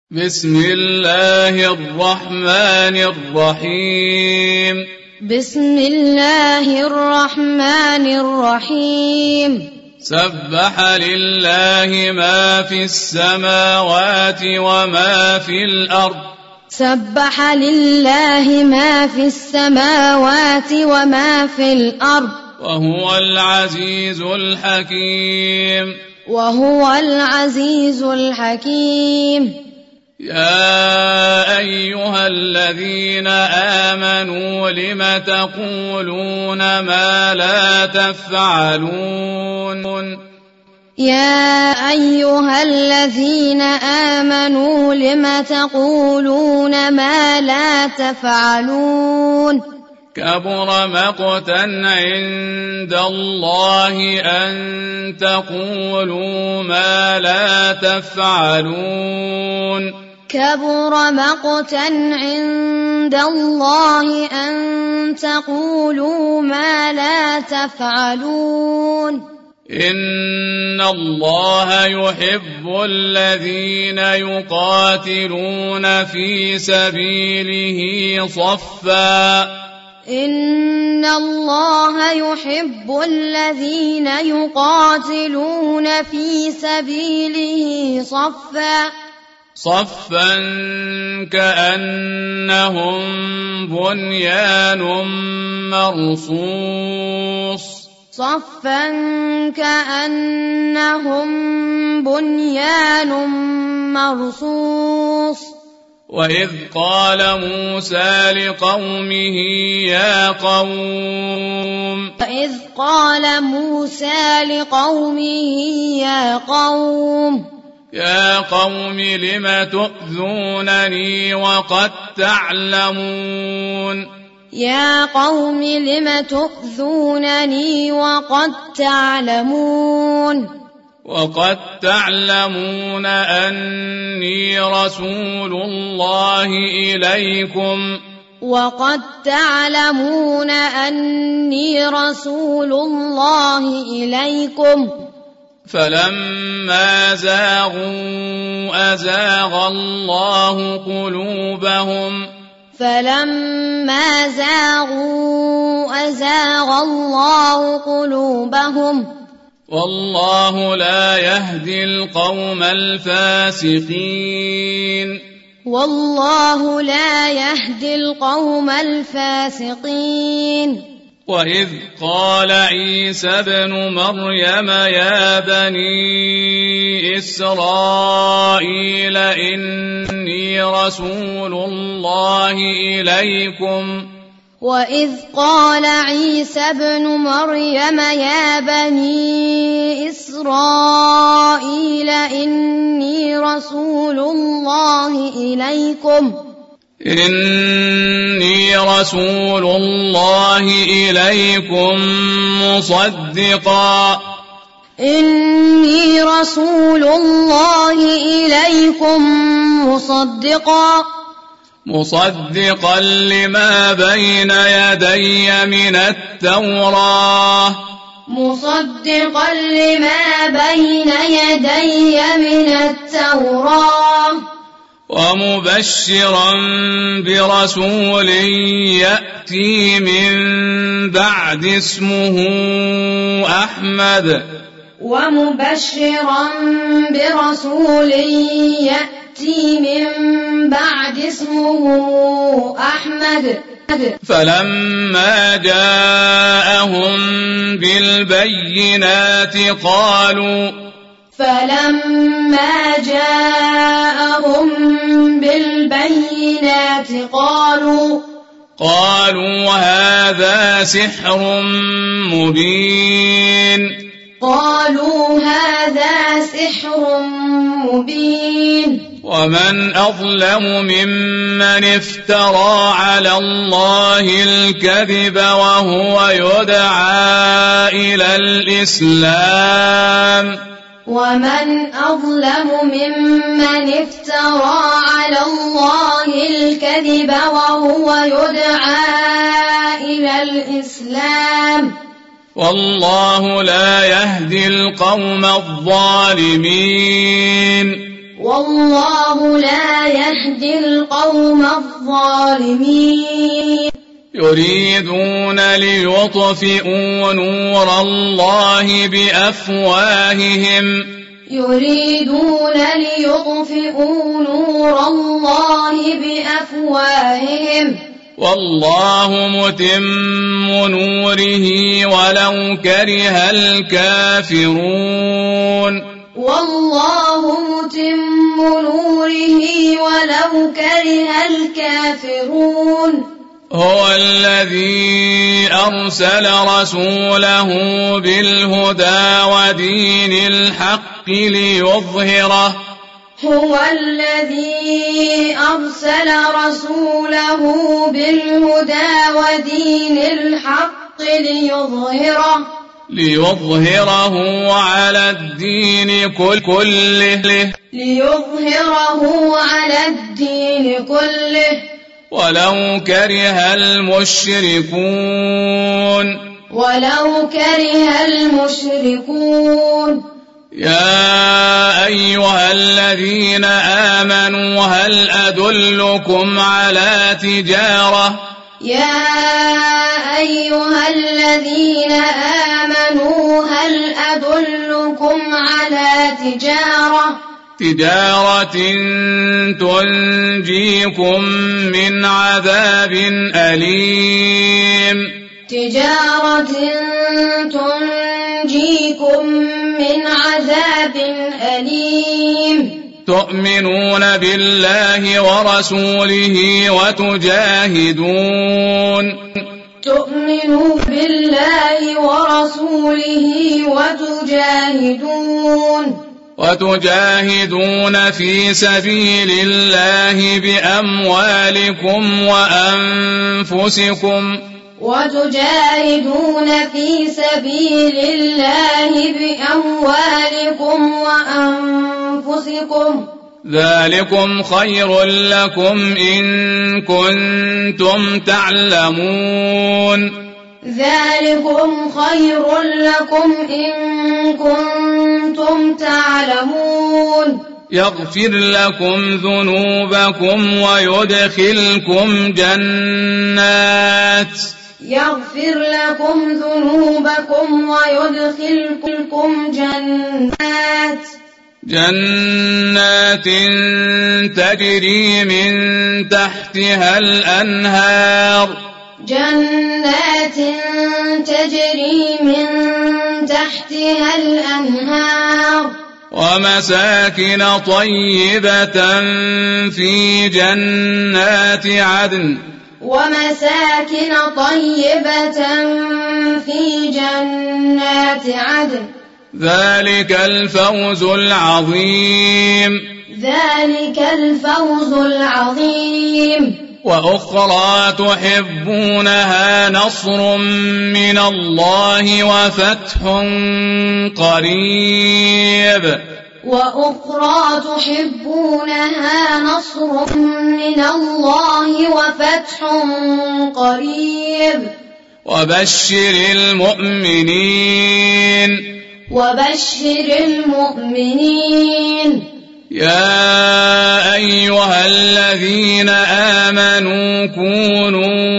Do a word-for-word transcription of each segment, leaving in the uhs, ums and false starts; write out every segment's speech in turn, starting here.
بسم الله الرحمن الرحيم بسم الله الرحمن الرحيم سبح لله ما في السماوات وما في الأرض سبح لله ما في السماوات وما في الأرض وهو العزيز الحكيم وهو العزيز الحكيم يا أيها الذين آمنوا لم تقولون ما لا تفعلون يا أيها الذين آمنوا لم تقولون ما لا تفعلون كبر مقتا عند الله أن تقولوا ما لا تفعلون كبر مقتا عند الله أن تقولوا ما لا تفعلون إن الله يحب الذين يقاتلون في سبيله صفا إن الله يحب الذين يقاتلون في سبيله صفا صفا كأنهم بنيان مرصوص صفا كأنهم بنيان مرصوص وإذ قال موسى لقومه يا قوم وإذ قال موسى لقومه يا قوم يا قوم لم تؤذونني وقد تعلمون يا قوم لم تؤذونني وقد تعلمون وقد تعلمون أني رسول الله إليكم وقد تعلمون أني رسول الله إليكم فلما زاغوا أزاغ الله قلوبهم فلما زاغوا أزاغ الله قلوبهم والله لا يهدي القوم الفاسقين والله لا يهدي القوم الفاسقين وإذ قال عيسى ابن مريم يا بني إسرائيل إني رسول الله إليكم وإذ قال عيسى ابن مريم يا بني إسرائيل إني رسول الله إليكم إني رسول الله إليكم مصدقا إني رسول الله إليكم مصدقا مصدقا لما بين يدي من التوراة مصدقا لما بين يدي من التوراة ومبشرا برسول يأتي من بعد اسمه أحمد ومبشرا برسول يأتي من بعد اسمه أحمد فلما جاءهم بالبينات قالوا فلما جاءهم بالبينات قالوا قالوا هذا سحر مبين قالوا هذا سحر مبين ومن أظلم ممن افترى على الله الكذب وهو يدعى إلى الإسلام ومن أظلم ممن افترى على الله الكذب وهو يدعى إلى الإسلام والله لا يهدي القوم الظالمين والله لا يهدي القوم الظالمين يريدون ليطفئوا نور الله بأفواههم يريدون ليطفئوا نور الله بأفواههم والله متم نوره ولو كره الكافرون والله متم نوره ولو كره الكافرون هو الذي أرسل رسوله بالهدى ودين الحق ليظهره هو الذي أرسل رسوله بالهدى ودين الحق ليظهره ليظهره على الدين كله ليظهره على الدين كله ولو كره المشركون ولو كره المشركون يا أيها الذين آمنوا هل أدلكم على تجارة يا أيها الذين آمنوا هل أدلكم على تجارة تجارة تنجيكم من عذاب أليم تجارة تنجيكم من عذاب أليم تؤمنون بالله ورسوله وتجاهدون تؤمنون بالله ورسوله وتجاهدون وتجاهدون في سبيل الله بأموالكم وأنفسكم وتجاهدون في سبيل الله بأموالكم وأنفسكم ذلكم خير لكم إن كنتم تعلمون ذلكم خير لكم إن كنتم تعلمون يغفر لكم ذنوبكم ويدخلكم جنات يغفر لكم ذنوبكم ويدخلكم جنات جنات تجري من تحتها الأنهار جنات تجري من تحتها الأنهار ومساكن طيبة في جنات عدن ومساكن طيبة في جنات عدن ذلك الفوز العظيم ذلك الفوز العظيم وأخرى تحبونها نصر من الله وفتح قريب وأخرى تحبونها نصر من الله وفتح قريب وبشر المؤمنين وبشر المؤمنين يا أيها الذين آمنوا كونوا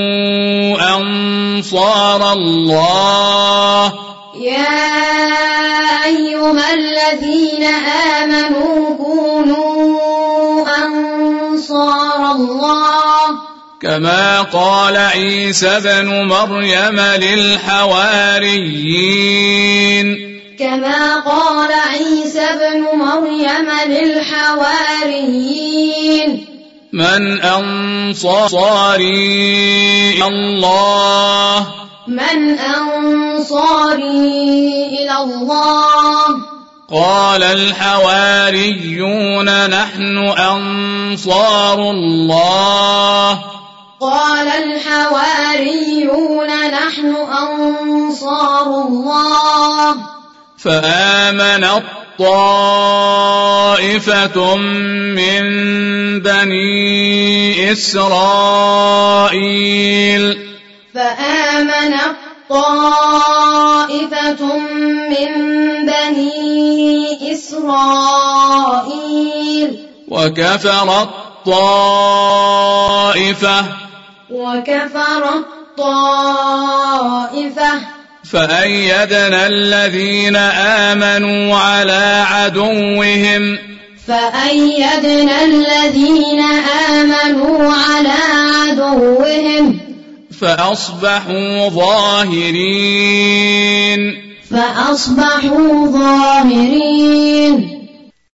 أنصار الله يا أيها الذين آمنوا كونوا أنصار الله كما قال عيسى بن مريم للحواريين كما قال عيسى بن مريم للحواريين من أنصاري إلى الله من أنصاري إلى الله قال الحواريون نحن أنصار الله قال الحواريون نحن أنصار الله فآمنت طائفة من بني إسرائيل فآمنت طائفة من بني إسرائيل وكفرت طائفة وكفرت طائفة فأيدنا الذين آمنوا على عدوهم فأيدنا الذين آمنوا على عدوهم فأصبحوا ظاهرين فأصبحوا ظاهرين